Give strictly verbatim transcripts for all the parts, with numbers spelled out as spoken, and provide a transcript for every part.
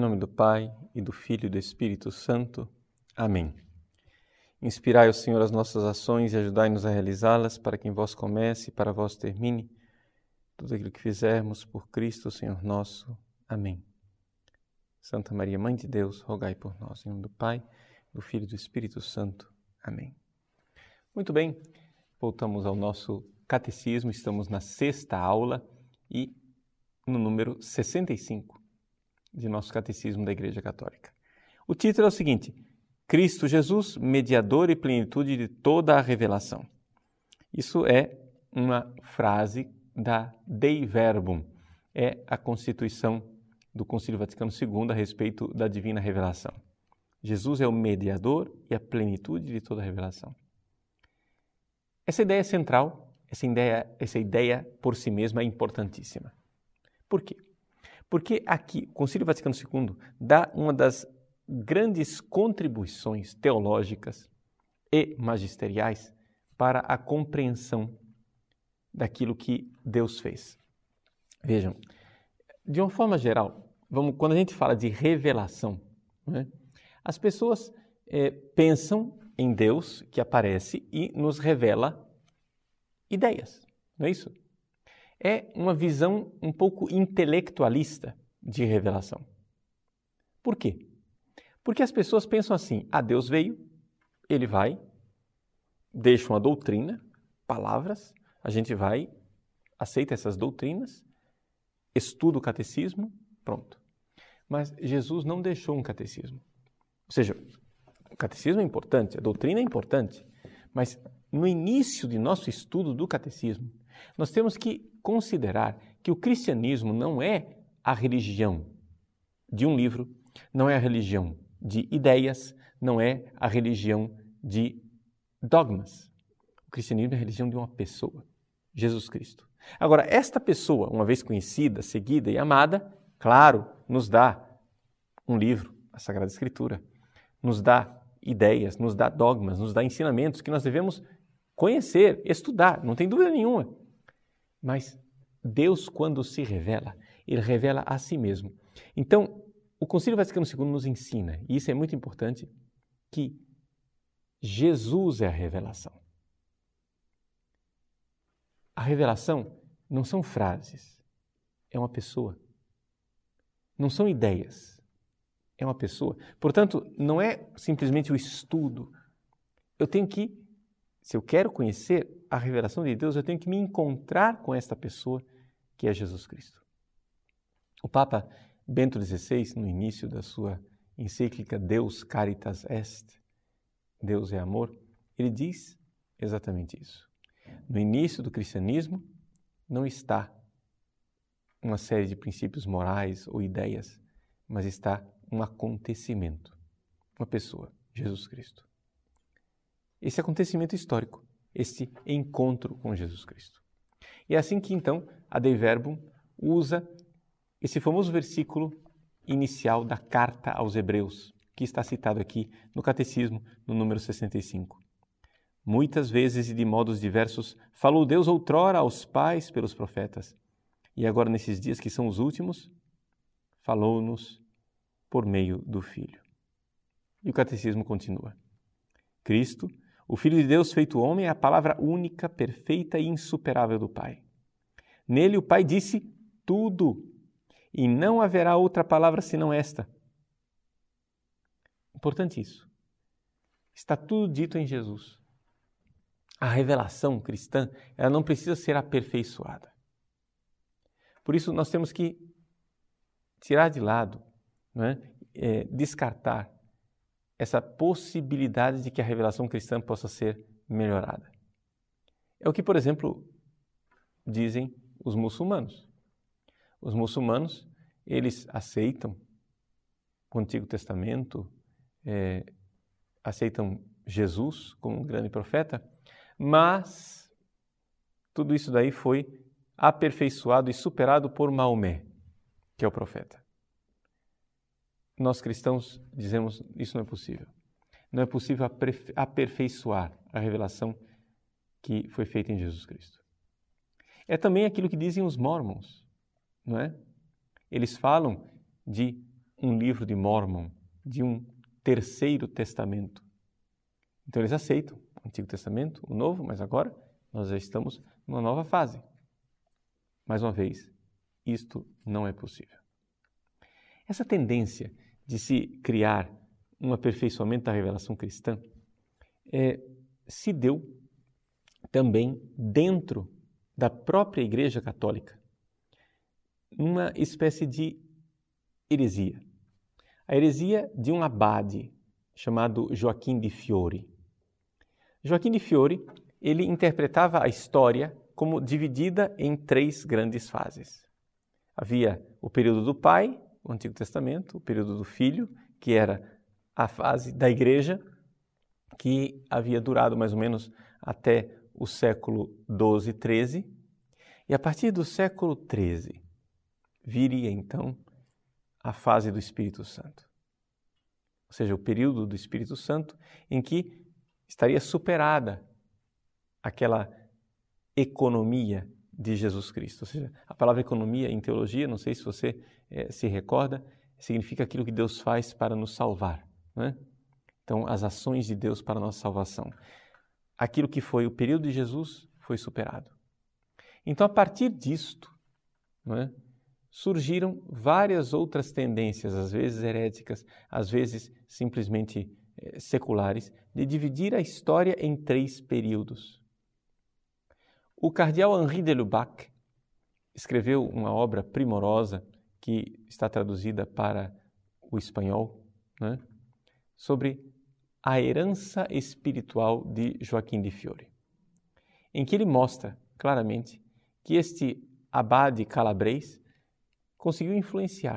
nome do Pai, e do Filho e do Espírito Santo. Amém. Inspirai, ó Senhor, as nossas ações e ajudai-nos a realizá-las, para que em vós comece e para vós termine tudo aquilo que fizermos por Cristo, Senhor nosso. Amém. Santa Maria, Mãe de Deus, rogai por nós. Em nome do Pai, do Filho e do Espírito Santo. Amém. Muito bem, voltamos ao nosso catecismo. Estamos na sexta aula e no número sessenta e cinco de nosso catecismo da Igreja Católica. O título é o seguinte: Cristo Jesus, mediador e plenitude de toda a revelação. Isso é uma frase da Dei Verbum, é a constituição do Concílio Vaticano segundo a respeito da divina revelação. Jesus é o mediador e a plenitude de toda a revelação. Essa ideia é central, essa ideia, essa ideia por si mesma é importantíssima. Por quê? Porque aqui o Concílio Vaticano segundo dá uma das grandes contribuições teológicas e magisteriais para a compreensão daquilo que Deus fez. Vejam, de uma forma geral, vamos, quando a gente fala de revelação, né, as pessoas é, pensam em Deus que aparece e nos revela ideias, não é isso? É uma visão um pouco intelectualista de revelação. Por quê? Porque as pessoas pensam assim: ah, Deus veio, ele vai, deixa uma doutrina, palavras, a gente vai, aceita essas doutrinas, estuda o catecismo, pronto. Mas Jesus não deixou um catecismo. Ou seja, o catecismo é importante, a doutrina é importante, mas no início de nosso estudo do catecismo, nós temos que considerar que o cristianismo não é a religião de um livro, não é a religião de ideias, não é a religião de dogmas. O cristianismo é a religião de uma pessoa, Jesus Cristo. Agora, esta pessoa, uma vez conhecida, seguida e amada, claro, nos dá um livro, a Sagrada Escritura, nos dá ideias, nos dá dogmas, nos dá ensinamentos que nós devemos conhecer, estudar, não tem dúvida nenhuma. Mas Deus, quando se revela, Ele revela a si mesmo. Então, o Concílio Vaticano segundo nos ensina, e isso é muito importante, que Jesus é a revelação. A revelação não são frases, é uma pessoa. Não são ideias, é uma pessoa. Portanto, não é simplesmente o estudo. Eu tenho que, se eu quero conhecer a revelação de Deus, eu tenho que me encontrar com esta pessoa que é Jesus Cristo. O Papa Bento dezesseis, no início da sua encíclica Deus Caritas Est, Deus é amor, ele diz exatamente isso. No início do cristianismo não está uma série de princípios morais ou ideias, mas está um acontecimento, uma pessoa, Jesus Cristo. Esse acontecimento histórico, esse encontro com Jesus Cristo. E é assim que, então, a Dei Verbum usa esse famoso versículo inicial da carta aos Hebreus, que está citado aqui no Catecismo, no número sessenta e cinco. Muitas vezes e de modos diversos falou Deus outrora aos pais pelos profetas, e agora, nesses dias que são os últimos, falou-nos por meio do Filho. E o Catecismo continua. Cristo, o Filho de Deus feito homem, é a palavra única, perfeita e insuperável do Pai. Nele o Pai disse tudo, e não haverá outra palavra senão esta. Importante isso. Está tudo dito em Jesus. A revelação cristã, ela não precisa ser aperfeiçoada. Por isso, nós temos que tirar de lado, não é? É, descartar essa possibilidade de que a revelação cristã possa ser melhorada. É o que, por exemplo, dizem os muçulmanos. Os muçulmanos, eles aceitam o Antigo Testamento, é, aceitam Jesus como um grande profeta, mas tudo isso daí foi aperfeiçoado e superado por Maomé, que é o profeta. Nós cristãos dizemos que isso não é possível. Não é possível aperfeiçoar a revelação que foi feita em Jesus Cristo. É também aquilo que dizem os mormons, não é? Eles falam de um livro de Mórmon, de um terceiro testamento. Então eles aceitam o Antigo Testamento, o Novo, mas agora nós já estamos numa nova fase. Mais uma vez, isto não é possível. Essa tendência de se criar um aperfeiçoamento da revelação cristã é, se deu também dentro da própria Igreja Católica, uma espécie de heresia. A heresia de um abade chamado Joaquim de Fiore. Joaquim de Fiore, ele interpretava a história como dividida em três grandes fases. Havia o período do Pai, o Antigo Testamento, o período do Filho, que era a fase da Igreja, que havia durado mais ou menos até o século doze, treze, e a partir do século treze viria então a fase do Espírito Santo. Ou seja, o período do Espírito Santo em que estaria superada aquela economia de Jesus Cristo. Ou seja, a palavra economia em teologia, não sei se você eh, se recorda, significa aquilo que Deus faz para nos salvar, não é? Então, as ações de Deus para a nossa salvação. Aquilo que foi o período de Jesus foi superado. Então, a partir disto, não é, surgiram várias outras tendências, às vezes heréticas, às vezes simplesmente eh, seculares, de dividir a história em três períodos. O cardeal Henri de Lubac escreveu uma obra primorosa que está traduzida para o espanhol, né, sobre a herança espiritual de Joaquim de Fiore, em que ele mostra claramente que este abade calabrês conseguiu influenciar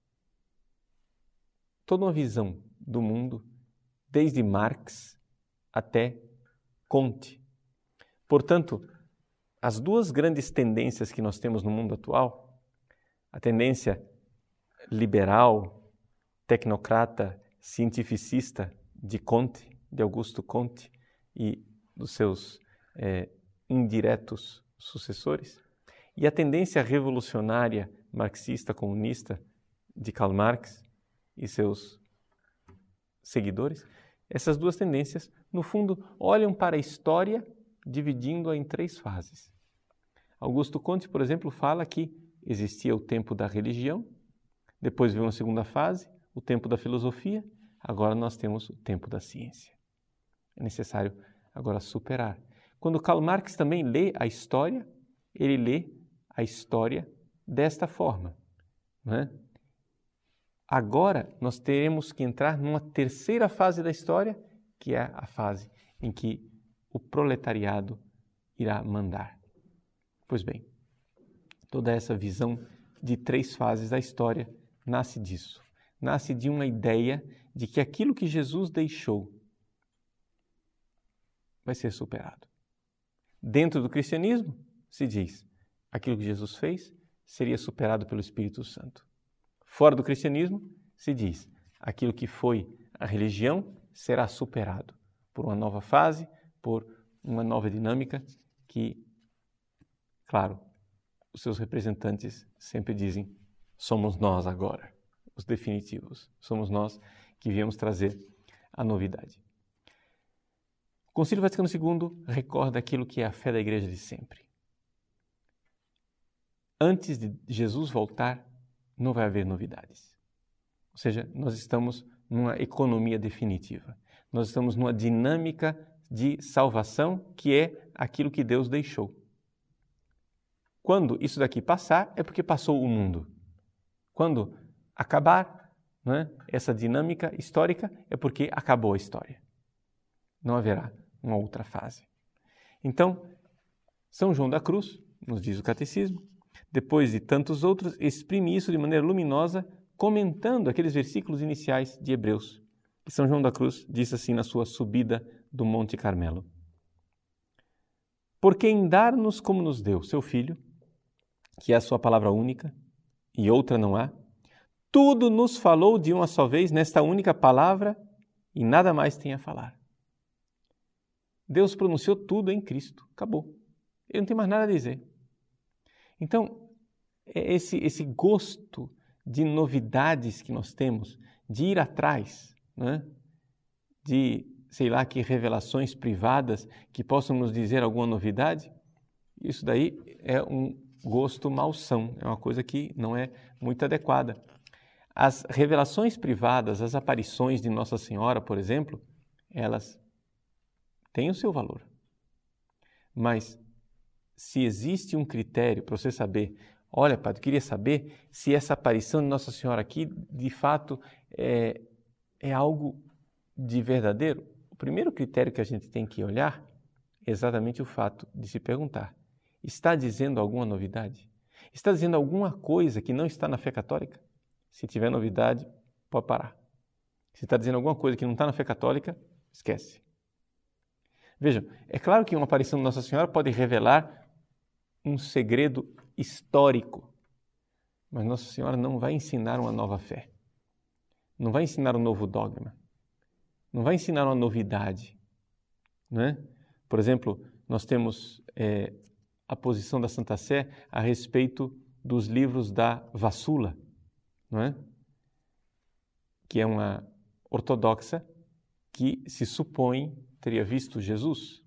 toda uma visão do mundo, desde Marx até Comte. Portanto, as duas grandes tendências que nós temos no mundo atual, a tendência liberal, tecnocrata, cientificista de Comte, de Augusto Comte e dos seus eh, indiretos sucessores, e a tendência revolucionária marxista, comunista de Karl Marx e seus seguidores, essas duas tendências, no fundo, olham para a história dividindo-a em três fases. Augusto Comte, por exemplo, fala que existia o tempo da religião, depois veio uma segunda fase, o tempo da filosofia, agora nós temos o tempo da ciência. É necessário agora superar. Quando Karl Marx também lê a história, ele lê a história desta forma, não é? Agora nós teremos que entrar numa terceira fase da história, que é a fase em que o proletariado irá mandar. Pois bem, toda essa visão de três fases da história nasce disso. Nasce de uma ideia de que aquilo que Jesus deixou vai ser superado. Dentro do cristianismo, se diz, aquilo que Jesus fez seria superado pelo Espírito Santo. Fora do cristianismo, se diz, aquilo que foi a religião será superado por uma nova fase, por uma nova dinâmica que, claro, os seus representantes sempre dizem, somos nós agora, os definitivos, somos nós que viemos trazer a novidade. O Concílio Vaticano segundo recorda aquilo que é a fé da Igreja de sempre. Antes de Jesus voltar, não vai haver novidades. Ou seja, nós estamos numa economia definitiva. Nós estamos numa dinâmica de salvação que é aquilo que Deus deixou. Quando isso daqui passar, é porque passou o mundo. Quando acabar, não é, essa dinâmica histórica, é porque acabou a história. Não haverá uma outra fase. Então, São João da Cruz, nos diz o Catecismo, depois de tantos outros, exprime isso de maneira luminosa, comentando aqueles versículos iniciais de Hebreus. E São João da Cruz diz assim na sua subida do Monte Carmelo. Porque em dar-nos como nos deu seu Filho, que é a sua palavra única, e outra não há, tudo nos falou de uma só vez nesta única palavra e nada mais tem a falar. Deus pronunciou tudo em Cristo, acabou. Ele não tem mais nada a dizer. Então, esse, esse gosto de novidades que nós temos, de ir atrás, né? De, sei lá, que revelações privadas que possam nos dizer alguma novidade, isso daí é um gosto malsão, é uma coisa que não é muito adequada. As revelações privadas, as aparições de Nossa Senhora, por exemplo, elas têm o seu valor. Mas se existe um critério para você saber, olha, padre, eu queria saber se essa aparição de Nossa Senhora aqui, de fato, é, é algo de verdadeiro. O primeiro critério que a gente tem que olhar é exatamente o fato de se perguntar, está dizendo alguma novidade? Está dizendo alguma coisa que não está na fé católica? Se tiver novidade, pode parar. Se está dizendo alguma coisa que não está na fé católica, esquece. Vejam, é claro que uma aparição de Nossa Senhora pode revelar um segredo histórico, mas Nossa Senhora não vai ensinar uma nova fé, não vai ensinar um novo dogma, não vai ensinar uma novidade, não é? Por exemplo, nós temos é, a posição da Santa Sé a respeito dos livros da Vassula, não é? Que é uma ortodoxa que se supõe teria visto Jesus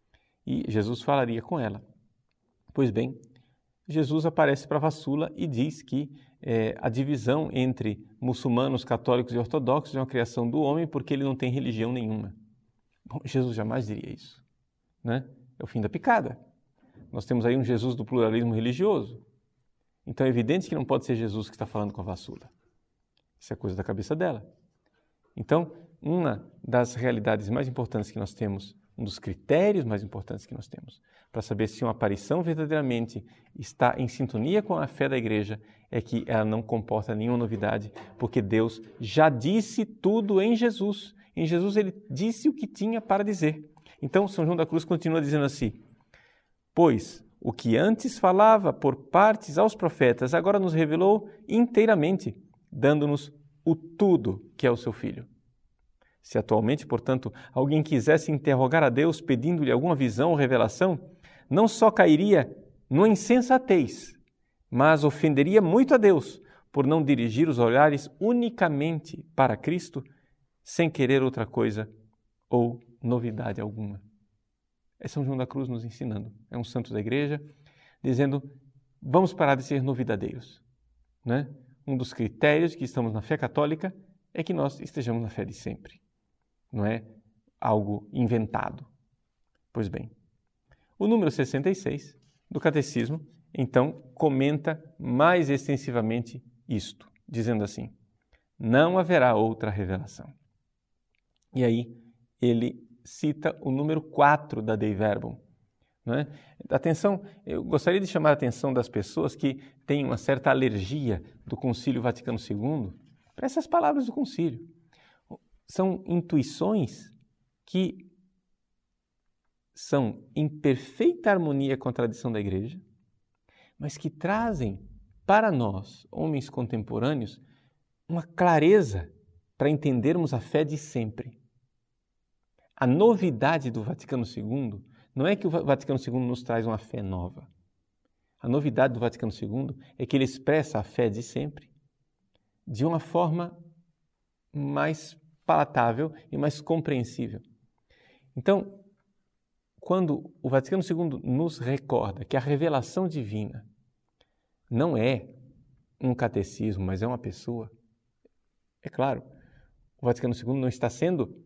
e Jesus falaria com ela. Pois bem, Jesus aparece para Vassula e diz que é, a divisão entre muçulmanos, católicos e ortodoxos é uma criação do homem porque ele não tem religião nenhuma. Bom, Jesus jamais diria isso, né? É o fim da picada. Nós temos aí um Jesus do pluralismo religioso. Então é evidente que não pode ser Jesus que está falando com a Vassula. Isso é coisa da cabeça dela. Então, uma das realidades mais importantes que nós temos, um dos critérios mais importantes que nós temos, para saber se uma aparição verdadeiramente está em sintonia com a fé da Igreja, é que ela não comporta nenhuma novidade, porque Deus já disse tudo em Jesus. Em Jesus ele disse o que tinha para dizer. Então, São João da Cruz continua dizendo assim, pois o que antes falava por partes aos profetas, agora nos revelou inteiramente, dando-nos o tudo que é o seu Filho. Se atualmente, portanto, alguém quisesse interrogar a Deus pedindo-lhe alguma visão ou revelação, não só cairia numa insensatez, mas ofenderia muito a Deus por não dirigir os olhares unicamente para Cristo, sem querer outra coisa ou novidade alguma. É São João da Cruz nos ensinando. É um santo da Igreja, dizendo, vamos parar de ser novidadeiros, né? Um dos critérios que estamos na fé católica é que nós estejamos na fé de sempre. Não é algo inventado. Pois bem, o número sessenta e seis do Catecismo, então, comenta mais extensivamente isto, dizendo assim, não haverá outra revelação. E aí, ele cita o número quatro da Dei Verbum. Não é? Atenção, eu gostaria de chamar a atenção das pessoas que têm uma certa alergia do Concílio Vaticano segundo para essas palavras do concílio. São intuições que são em perfeita harmonia com a tradição da Igreja, mas que trazem para nós, homens contemporâneos, uma clareza para entendermos a fé de sempre. A novidade do Vaticano segundo não é que o Vaticano segundo nos traz uma fé nova. A novidade do Vaticano segundo é que ele expressa a fé de sempre de uma forma mais palatável e mais compreensível. Então, quando o Vaticano segundo nos recorda que a revelação divina não é um catecismo, mas é uma pessoa, é claro, o Vaticano segundo não está sendo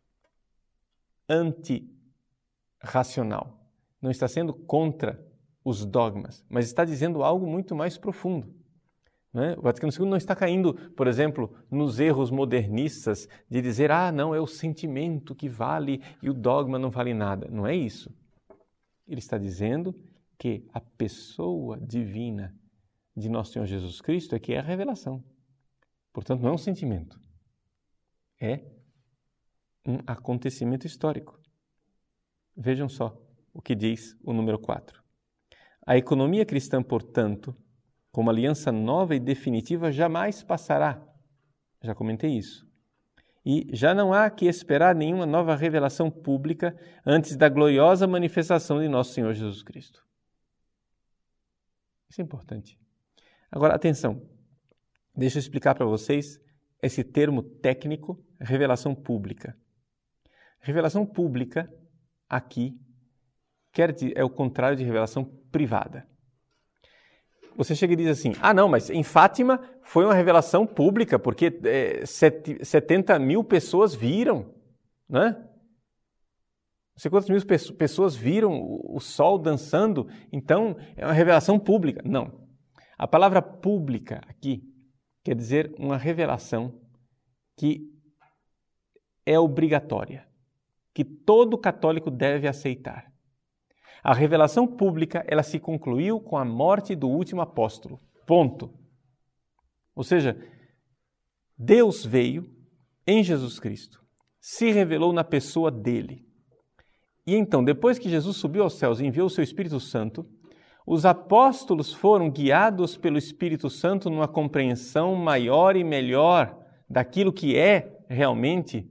anti-racional, não está sendo contra os dogmas, mas está dizendo algo muito mais profundo. Não é? O Vaticano segundo não está caindo, por exemplo, nos erros modernistas de dizer, ah, não, é o sentimento que vale e o dogma não vale nada. Não é isso. Ele está dizendo que a pessoa divina de nosso Senhor Jesus Cristo é que é a revelação. Portanto, não é um sentimento. É um acontecimento histórico. Vejam só o que diz o número quatro. A economia cristã, portanto, como aliança nova e definitiva, jamais passará. Já comentei isso. E já não há que esperar nenhuma nova revelação pública antes da gloriosa manifestação de nosso Senhor Jesus Cristo. Isso é importante. Agora, atenção. Deixa eu explicar para vocês esse termo técnico, revelação pública. Revelação pública, aqui, quer dizer, é o contrário de revelação privada. Você chega e diz assim, ah não, mas em Fátima foi uma revelação pública, porque é, setenta mil pessoas viram, né? Não sei quantas mil pessoas viram o sol dançando, então é uma revelação pública. Não. A palavra pública aqui quer dizer uma revelação que é obrigatória, que todo católico deve aceitar. A revelação pública, ela se concluiu com a morte do último apóstolo. Ponto. Ou seja, Deus veio em Jesus Cristo, se revelou na pessoa dele. E então, depois que Jesus subiu aos céus e enviou o seu Espírito Santo, os apóstolos foram guiados pelo Espírito Santo numa compreensão maior e melhor daquilo que é realmente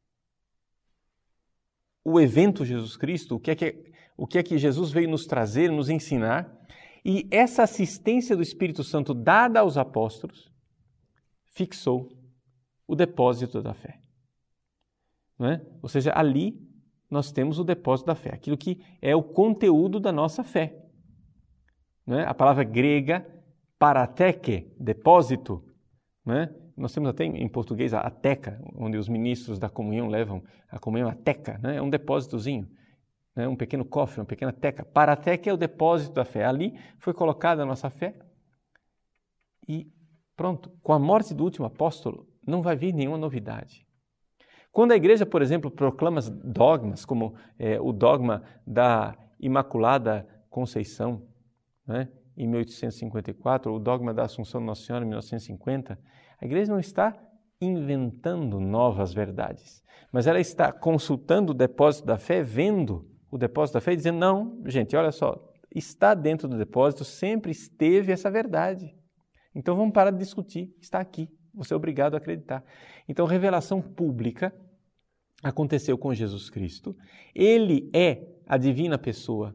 o evento Jesus Cristo, o que é que, o que é que Jesus veio nos trazer, nos ensinar. E essa assistência do Espírito Santo dada aos apóstolos fixou o depósito da fé. Não é? Ou seja, ali nós temos o depósito da fé, aquilo que é o conteúdo da nossa fé. Não é? A palavra grega, parateke, depósito, não é? Nós temos até em português a teca, onde os ministros da comunhão levam a comunhão, a teca, né? É um depósitozinho, né? Um pequeno cofre, uma pequena teca. Parateke é o depósito da fé. Ali foi colocada a nossa fé e pronto. Com a morte do último apóstolo, não vai vir nenhuma novidade. Quando a igreja, por exemplo, proclama dogmas, como é, o dogma da Imaculada Conceição, né, em mil oitocentos e cinquenta e quatro, o dogma da Assunção de Nossa Senhora, em mil novecentos e cinquenta, a igreja não está inventando novas verdades, mas ela está consultando o depósito da fé, vendo o depósito da fé e dizendo, não, gente, olha só, está dentro do depósito, sempre esteve essa verdade. Então vamos parar de discutir, está aqui. Você é obrigado a acreditar. Então, revelação pública aconteceu com Jesus Cristo. Ele é a divina pessoa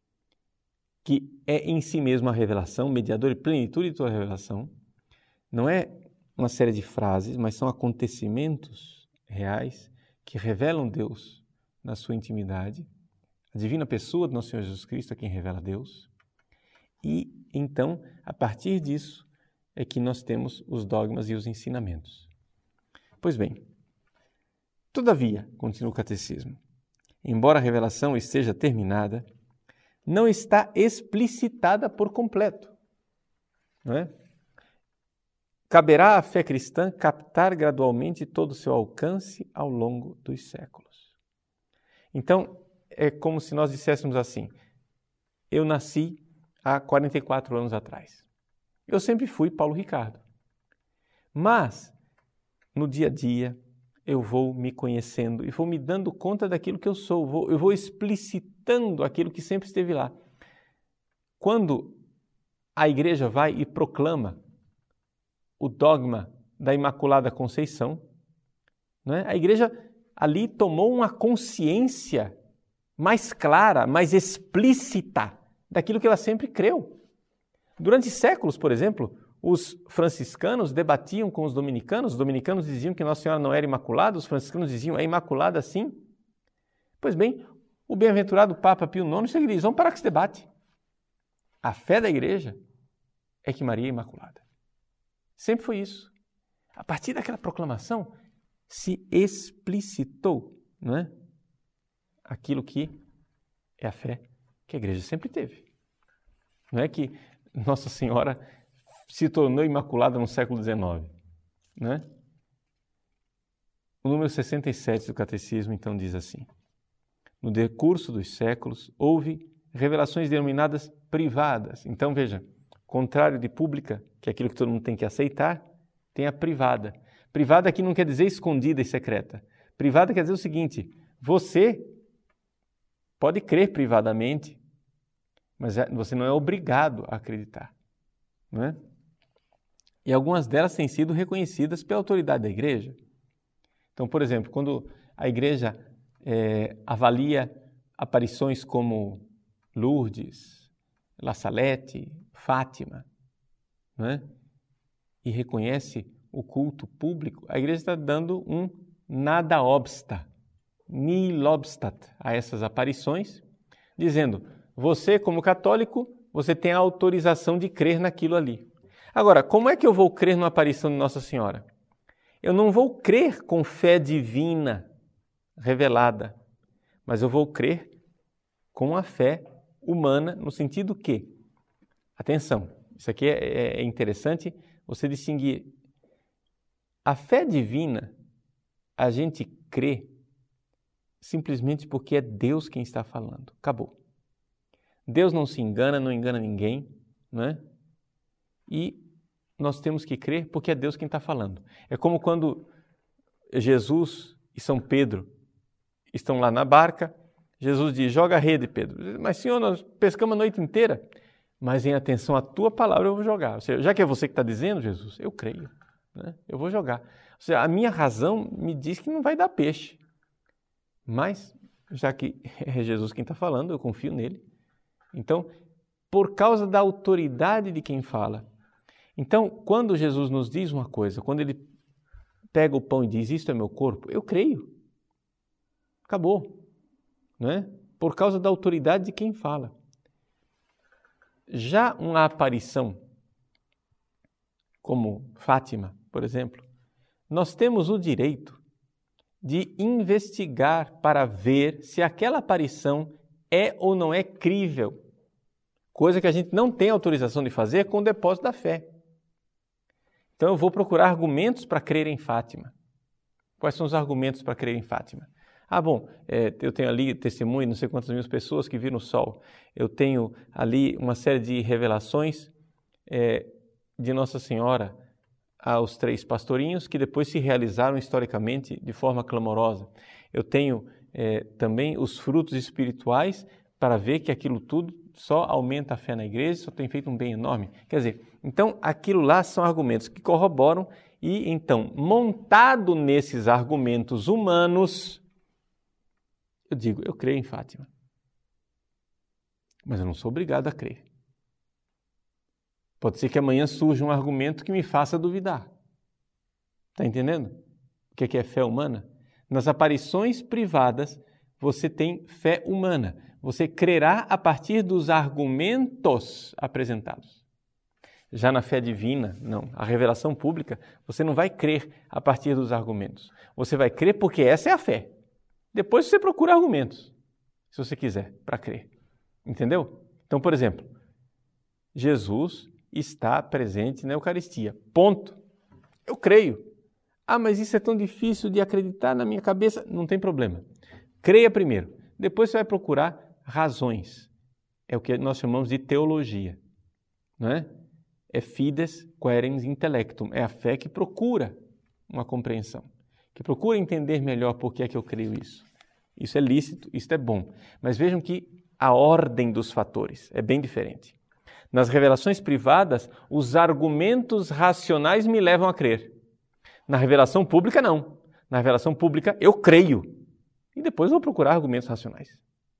que é em si mesmo a revelação, mediador e plenitude de toda a revelação. Não é uma série de frases, mas são acontecimentos reais que revelam Deus na sua intimidade. A divina pessoa do nosso Senhor Jesus Cristo é quem revela Deus. E, então, a partir disso, é que nós temos os dogmas e os ensinamentos. Pois bem, todavia, continua o catecismo, embora a revelação esteja terminada, não está explicitada por completo. Não é? Caberá à fé cristã captar gradualmente todo o seu alcance ao longo dos séculos. Então, é como se nós disséssemos assim, eu nasci há quarenta e quatro anos atrás. Eu sempre fui Paulo Ricardo. Mas, no dia a dia, eu vou me conhecendo e vou me dando conta daquilo que eu sou. Vou, eu vou explicitando aquilo que sempre esteve lá. Quando a igreja vai e proclama o dogma da Imaculada Conceição, né, a igreja ali tomou uma consciência mais clara, mais explícita daquilo que ela sempre creu. Durante séculos, por exemplo, os franciscanos debatiam com os dominicanos, os dominicanos diziam que Nossa Senhora não era imaculada, os franciscanos diziam, é imaculada sim. Pois bem, o bem-aventurado Papa Pio nono chega e diz, vamos parar com esse debate. A fé da igreja é que Maria é imaculada. Sempre foi isso. A partir daquela proclamação, se explicitou, não é? Aquilo que é a fé que a igreja sempre teve. Não é que Nossa Senhora se tornou imaculada no século dezenove. Né? O número sessenta e sete do Catecismo, então, diz assim, no decurso dos séculos, houve revelações denominadas privadas. Então, veja, contrário de pública, que é aquilo que todo mundo tem que aceitar, tem a privada. Privada aqui não quer dizer escondida e secreta. Privada quer dizer o seguinte, você pode crer privadamente, mas você não é obrigado a acreditar. Não é? E algumas delas têm sido reconhecidas pela autoridade da igreja. Então, por exemplo, quando a igreja é, avalia aparições como Lourdes, La Salette, Fátima, não é? e reconhece o culto público, a igreja está dando um nada obsta, nihil obstat a essas aparições, dizendo, você como católico, você tem a autorização de crer naquilo ali. Agora, como é que eu vou crer numa aparição de Nossa Senhora? Eu não vou crer com fé divina revelada, mas eu vou crer com a fé humana, no sentido que, atenção, isso aqui é, é interessante você distinguir. A fé divina, a gente crê simplesmente porque é Deus quem está falando. Acabou. Deus não se engana, não engana ninguém, não é? E nós temos que crer porque é Deus quem está falando. É como quando Jesus e São Pedro estão lá na barca, Jesus diz, joga a rede, Pedro. Mas, Senhor, nós pescamos a noite inteira. Mas em atenção à tua palavra eu vou jogar. Ou seja, já que é você que está dizendo, Jesus, eu creio, né? Eu vou jogar. Ou seja, a minha razão me diz que não vai dar peixe. Mas, já que é Jesus quem está falando, eu confio nele. Então, por causa da autoridade de quem fala. Então, quando Jesus nos diz uma coisa, quando ele pega o pão e diz, isto é meu corpo, eu creio. Acabou. Não é? Por causa da autoridade de quem fala. Já uma aparição, como Fátima, por exemplo, nós temos o direito de investigar para ver se aquela aparição é ou não é crível, coisa que a gente não tem autorização de fazer com o depósito da fé. Então eu vou procurar argumentos para crer em Fátima. Quais são os argumentos para crer em Fátima? Ah, bom, é, eu tenho ali testemunho, não sei quantas mil pessoas que viram o sol. Eu tenho ali uma série de revelações é, de Nossa Senhora aos três pastorinhos, que depois se realizaram historicamente de forma clamorosa. Eu tenho é, também os frutos espirituais para ver que aquilo tudo só aumenta a fé na igreja, só tem feito um bem enorme. Quer dizer, então aquilo lá são argumentos que corroboram e então, montado nesses argumentos humanos, eu digo, eu creio em Fátima. Mas eu não sou obrigado a crer. Pode ser que amanhã surja um argumento que me faça duvidar. Está entendendo? O que é fé humana? Nas aparições privadas, você tem fé humana. Você crerá a partir dos argumentos apresentados. Já na fé divina, não. A revelação pública, você não vai crer a partir dos argumentos. Você vai crer porque essa é a fé. Depois você procura argumentos, se você quiser, para crer. Entendeu? Então, por exemplo, Jesus está presente na Eucaristia. Ponto. Eu creio. Ah, mas isso é tão difícil de acreditar na minha cabeça. Não tem problema. Creia primeiro. Depois você vai procurar razões. É o que nós chamamos de teologia. Não é? É fides quaerens intellectum. É a fé que procura uma compreensão, que procura entender melhor por que é que eu creio isso. Isso é lícito, isso é bom. Mas vejam que a ordem dos fatores é bem diferente. Nas revelações privadas, os argumentos racionais me levam a crer. Na revelação pública, não. Na revelação pública, eu creio. E depois vou procurar argumentos racionais.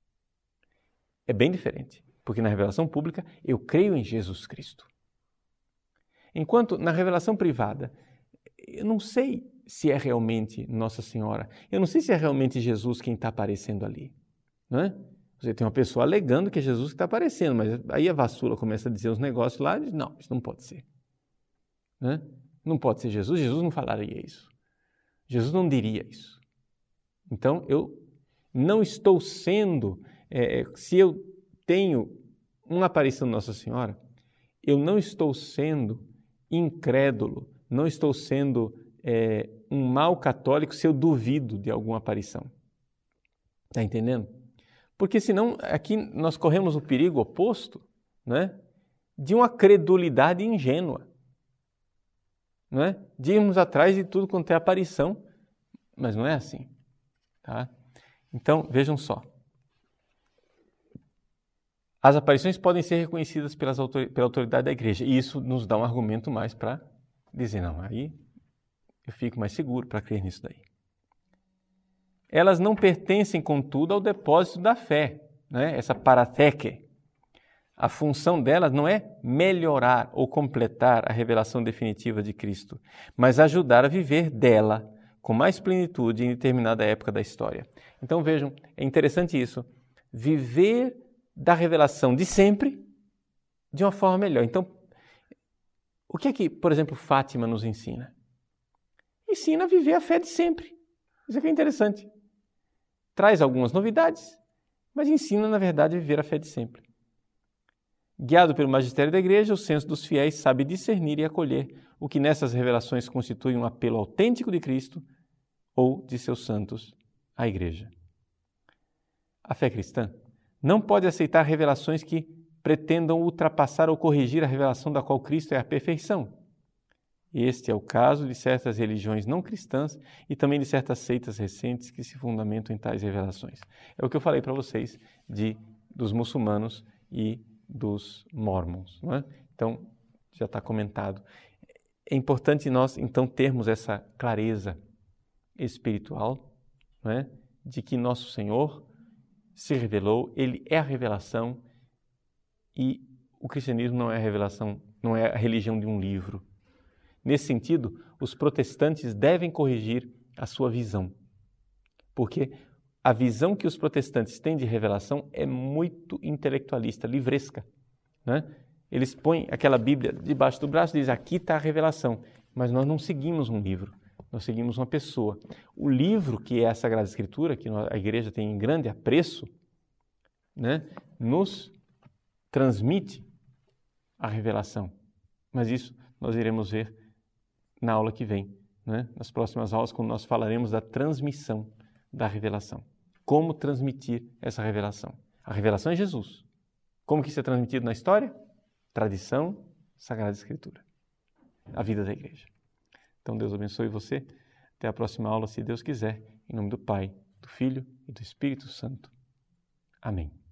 É bem diferente, porque na revelação pública, eu creio em Jesus Cristo. Enquanto na revelação privada, eu não sei se é realmente Nossa Senhora. Eu não sei se é realmente Jesus quem está aparecendo ali. Não é? Você tem uma pessoa alegando que é Jesus que está aparecendo, mas aí a vassula começa a dizer os negócios lá e diz, não, isso não pode ser. Não é? Não pode ser Jesus, Jesus não falaria isso. Jesus não diria isso. Então, eu não estou sendo, é, se eu tenho uma aparição de Nossa Senhora, eu não estou sendo incrédulo, não estou sendo é, um mau católico se eu duvido de alguma aparição. Está entendendo? Porque senão aqui nós corremos o perigo oposto, né, de uma credulidade ingênua. Não é? De irmos atrás de tudo quanto é aparição, mas não é assim. Tá? Então, vejam só. As aparições podem ser reconhecidas pelas autor- pela autoridade da igreja, e isso nos dá um argumento mais para dizer, não, aí eu fico mais seguro para crer nisso daí. Elas não pertencem, contudo, ao depósito da fé, né? Essa parateque. A função dela não é melhorar ou completar a revelação definitiva de Cristo, mas ajudar a viver dela com mais plenitude em determinada época da história. Então vejam, é interessante isso, viver da revelação de sempre de uma forma melhor. Então, o que é que, por exemplo, Fátima nos ensina? Ensina a viver a fé de sempre. Isso aqui é interessante. Traz algumas novidades, mas ensina, na verdade, a viver a fé de sempre. Guiado pelo magistério da Igreja, o senso dos fiéis sabe discernir e acolher o que nessas revelações constitui um apelo autêntico de Cristo ou de seus santos à Igreja. A fé cristã não pode aceitar revelações que pretendam ultrapassar ou corrigir a revelação da qual Cristo é a perfeição. Este é o caso de certas religiões não cristãs e também de certas seitas recentes que se fundamentam em tais revelações. É o que eu falei para vocês de, dos muçulmanos e dos mormons, não é? Então, já está comentado. É importante nós, então, termos essa clareza espiritual, não é? De que nosso Senhor se revelou, Ele é a revelação e o cristianismo não é a revelação, não é a religião de um livro. Nesse sentido, os protestantes devem corrigir a sua visão, porque a visão que os protestantes têm de revelação é muito intelectualista, livresca, né? Eles põem aquela Bíblia debaixo do braço e dizem, aqui está a revelação, mas nós não seguimos um livro, nós seguimos uma pessoa. O livro, que é a Sagrada Escritura, que a Igreja tem em grande apreço, né, nos transmite a revelação. Mas isso nós iremos ver na aula que vem, né? Nas próximas aulas, quando nós falaremos da transmissão da revelação. Como transmitir essa revelação? A revelação é Jesus. Como que isso é transmitido na história? Tradição, Sagrada Escritura. A vida da Igreja. Então Deus abençoe você. Até a próxima aula, se Deus quiser. Em nome do Pai, do Filho e do Espírito Santo. Amém.